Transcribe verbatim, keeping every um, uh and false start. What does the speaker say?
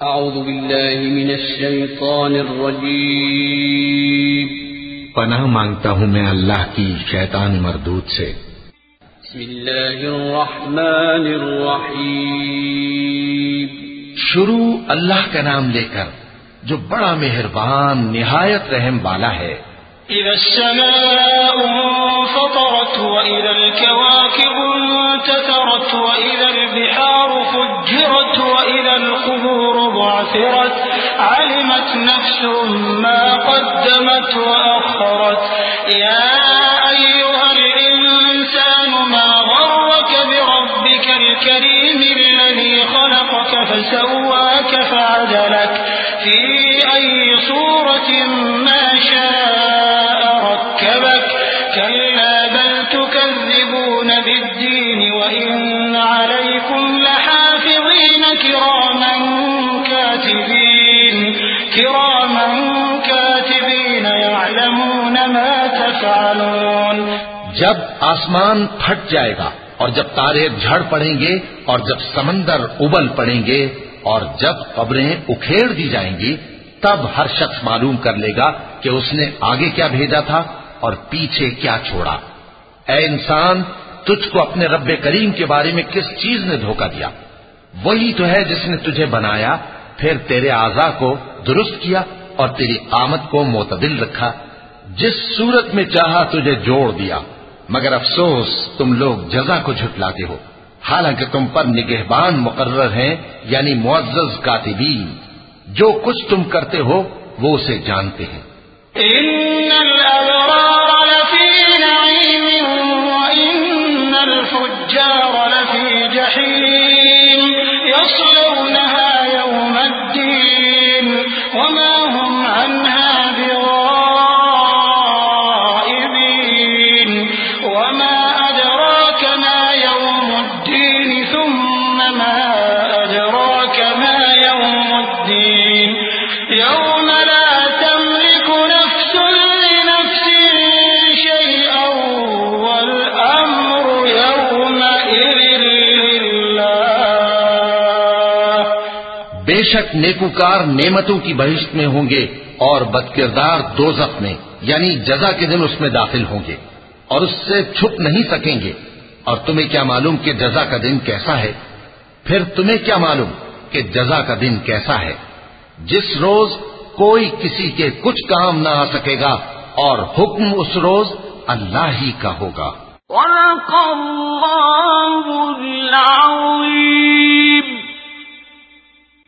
اعوذ باللہ من الشیطان الرجیم پناہ مانگتا ہوں میں اللہ کی شیطان مردود سے۔ بسم اللہ الرحمن الرحیم شروع اللہ کا نام لے کر جو بڑا مہربان نہایت رحم والا ہے۔ اذا السماء انفطرت واذا الكواكب انتثرت واذا البحار فجرت واذا القبور بعثرت علمت نفس ما قدمت واخرت يا ايها الانسان ما غرك بربك الكريم الذي خلقك فسواك فعدلك في اي صورة ما شاء ركبك كلا بل تكذبون بالدين وإن عليكم لحافظين كراما كاتبين كراما كاتبين يعلمون ما تفعلون۔ جب آسمان پھٹ جائے گا اور جب تارے جھڑ پڑیں گے اور جب سمندر ابل پڑیں گے اور جب قبریں اکھیڑ دی جائیں گی تب ہر شخص معلوم کر لے گا کہ اس نے آگے کیا بھیجا تھا اور پیچھے کیا چھوڑا۔ اے انسان، تجھ کو اپنے رب کریم کے بارے میں کس چیز نے دھوکہ دیا؟ وہی تو ہے جس نے تجھے بنایا، پھر تیرے اعضاء کو درست کیا اور تیری قامت کو معتدل رکھا، جس صورت میں چاہا تجھے جوڑ دیا، مگر افسوس تم لوگ جزا کو جھٹلاتے ہو، حالانکہ تم پر نگہبان مقرر ہیں یعنی معزز کاتبین، جو کچھ تم کرتے ہو وہ اسے جانتے ہیں۔ ان الابرار لفی نعیم وان الفجار لفی جحیم یصلونها یوم الدین وما هم عنها بغائبین وما ادراک ما یوم الدین ثم ما ادراک ما یوم الدین یوم لا تملك نفس لنفس شيئا والأمر يومئذ لله۔ بے شک نیکوکار نعمتوں کی بہشت میں ہوں گے اور بدکردار دوزخ میں یعنی جزا کے دن اس میں داخل ہوں گے اور اس سے چھپ نہیں سکیں گے۔ اور تمہیں کیا معلوم کہ جزا کا دن کیسا ہے؟ پھر تمہیں کیا معلوم کہ جزا کا دن کیسا ہے؟ جس روز کوئی کسی کے کچھ کام نہ آ سکے گا اور حکم اس روز اللہ ہی کا ہوگا۔ صدق اللہ العظیم۔